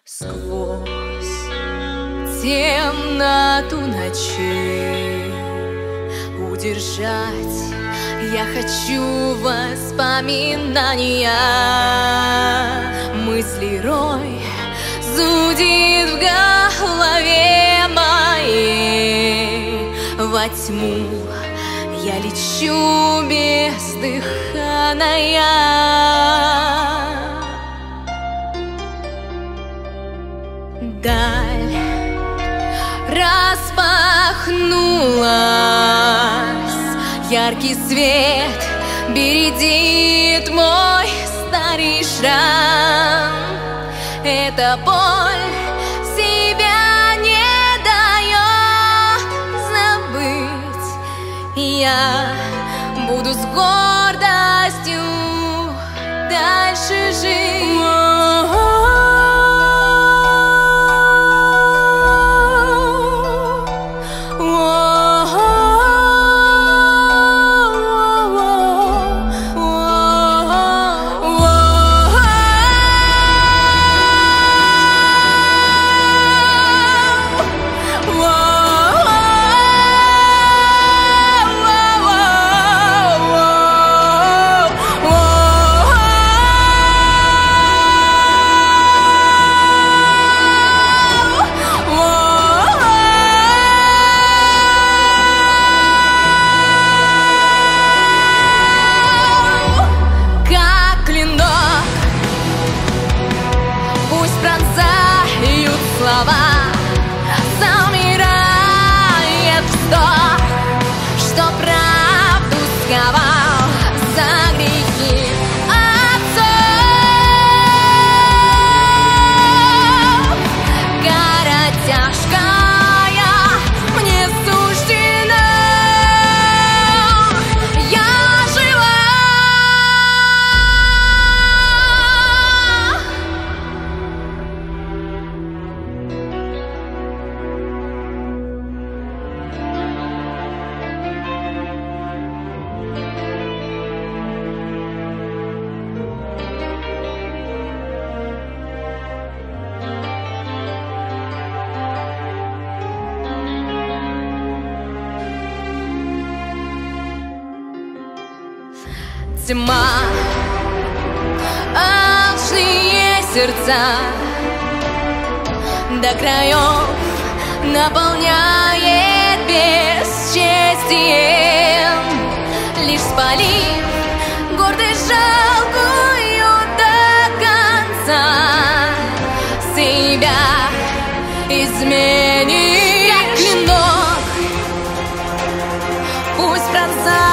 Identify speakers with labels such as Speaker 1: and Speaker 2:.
Speaker 1: Сквозь темноту ночей удержать я хочу воспоминания. Мысли рой зудит в голове моей. Во тьму я лечу бездыханная. Даль распахнулась, яркий свет бередит мой старый шрам. Эта боль себя не дает забыть. Я буду с гордостью дальше жить. Замирает вздох, что правду сковал за грехи отцов. Кара тяжкая мне суждена, я жива. Тьма, алчные сердца до краев наполняет бесчестием, лишь спалив гордость жалкую до конца. Себя изменишь, как клинок, пусть пронзает